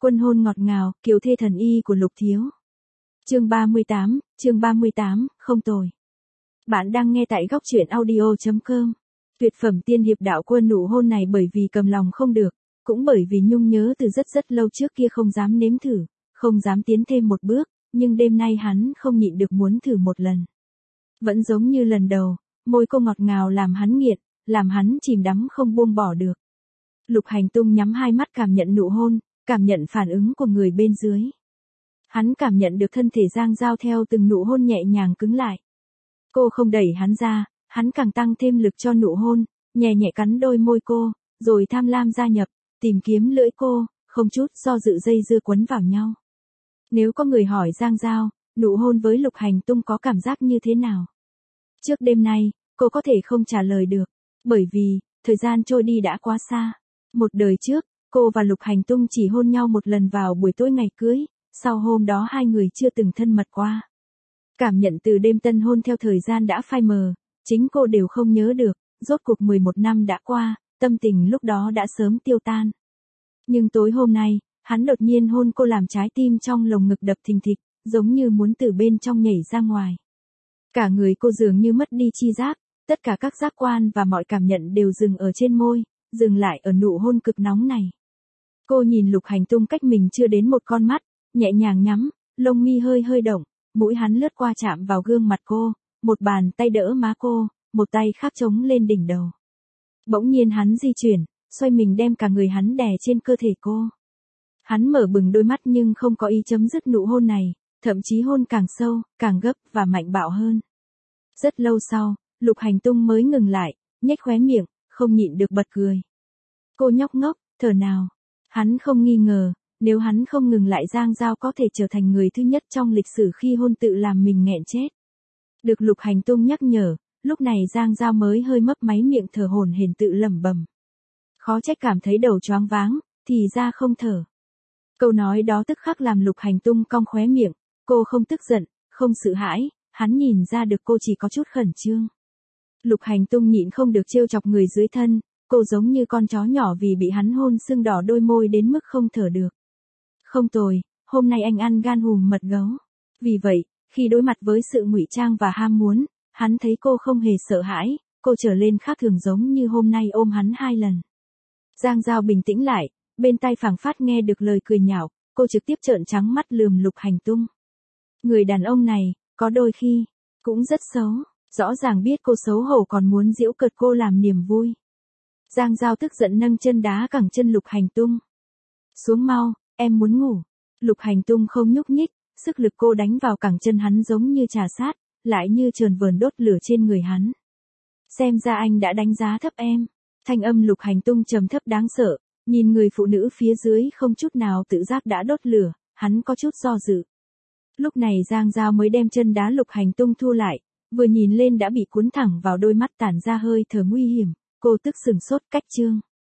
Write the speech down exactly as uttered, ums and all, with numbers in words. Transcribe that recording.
Quân hôn ngọt ngào, kiều thê thần y của Lục Thiếu. Chương ba mươi tám, chương ba mươi tám, không tồi. Bạn đang nghe tại góc truyện audio chấm com. Tuyệt phẩm tiên hiệp đạo Quân nụ hôn này bởi vì cầm lòng không được, cũng bởi vì Nhung nhớ từ rất rất lâu trước kia không dám nếm thử, không dám tiến thêm một bước, nhưng đêm nay hắn không nhịn được muốn thử một lần. Vẫn giống như lần đầu, môi cô ngọt ngào làm hắn nghiện, làm hắn chìm đắm không buông bỏ được. Lục Hành Tung nhắm hai mắt cảm nhận nụ hôn, cảm nhận phản ứng của người bên dưới. Hắn cảm nhận được thân thể Giang Giao theo từng nụ hôn nhẹ nhàng cứng lại. Cô không đẩy hắn ra, hắn càng tăng thêm lực cho nụ hôn, nhẹ nhẹ cắn đôi môi cô, rồi tham lam gia nhập, tìm kiếm lưỡi cô, không chút do dự dây dưa quấn vào nhau. Nếu có người hỏi Giang Giao, nụ hôn với Lục Hành Tung có cảm giác như thế nào? Trước đêm nay, cô có thể không trả lời được, bởi vì, thời gian trôi đi đã quá xa. Một đời trước, cô và Lục Hành Tung chỉ hôn nhau một lần vào buổi tối ngày cưới, sau hôm đó hai người chưa từng thân mật qua. Cảm nhận từ đêm tân hôn theo thời gian đã phai mờ, chính cô đều không nhớ được, rốt cuộc mười một năm đã qua, tâm tình lúc đó đã sớm tiêu tan. Nhưng tối hôm nay, hắn đột nhiên hôn cô làm trái tim trong lồng ngực đập thình thịch, giống như muốn từ bên trong nhảy ra ngoài. Cả người cô dường như mất đi chi giác, tất cả các giác quan và mọi cảm nhận đều dừng ở trên môi, dừng lại ở nụ hôn cực nóng này. Cô nhìn Lục Hành Tung cách mình chưa đến một con mắt, nhẹ nhàng nhắm, lông mi hơi hơi động, mũi hắn lướt qua chạm vào gương mặt cô, một bàn tay đỡ má cô, một tay khác chống lên đỉnh đầu. Bỗng nhiên hắn di chuyển, xoay mình đem cả người hắn đè trên cơ thể cô. Hắn mở bừng đôi mắt nhưng không có ý chấm dứt nụ hôn này, thậm chí hôn càng sâu, càng gấp và mạnh bạo hơn. Rất lâu sau, Lục Hành Tung mới ngừng lại, nhếch khóe miệng, không nhịn được bật cười. Cô nhóc ngốc, thở nào. Hắn không nghi ngờ, nếu hắn không ngừng lại Giang Giao có thể trở thành người thứ nhất trong lịch sử khi hôn tự làm mình nghẹn chết. Được Lục Hành Tung nhắc nhở, lúc này Giang Giao mới hơi mấp máy miệng thở hổn hển tự lẩm bẩm. Khó trách cảm thấy đầu choáng váng, thì ra không thở. Câu nói đó tức khắc làm Lục Hành Tung cong khóe miệng, cô không tức giận, không sợ hãi, hắn nhìn ra được cô chỉ có chút khẩn trương. Lục Hành Tung nhịn không được trêu chọc người dưới thân, cô giống như con chó nhỏ vì bị hắn hôn sưng đỏ đôi môi đến mức không thở được. Không tồi, hôm nay anh ăn gan hùm mật gấu. Vì vậy, khi đối mặt với sự ngụy trang và ham muốn, hắn thấy cô không hề sợ hãi, cô trở lên khác thường giống như hôm nay ôm hắn hai lần. Giang Giao bình tĩnh lại, bên tai phảng phất nghe được lời cười nhạo, cô trực tiếp trợn trắng mắt lườm Lục Hành Tung. Người đàn ông này, có đôi khi, cũng rất xấu, rõ ràng biết cô xấu hổ còn muốn giễu cợt cô làm niềm vui. Giang Giao tức giận nâng chân đá cẳng chân Lục Hành Tung. Xuống mau, em muốn ngủ. Lục Hành Tung không nhúc nhích, sức lực cô đánh vào cẳng chân hắn giống như trà sát, lại như trườn vờn đốt lửa trên người hắn. Xem ra anh đã đánh giá thấp em. Thanh âm Lục Hành Tung trầm thấp đáng sợ, nhìn người phụ nữ phía dưới không chút nào tự giác đã đốt lửa, hắn có chút do dự. Lúc này Giang Giao mới đem chân đá Lục Hành Tung thu lại, vừa nhìn lên đã bị cuốn thẳng vào đôi mắt tản ra hơi thở nguy hiểm, cô tức sừng sốt cách trương.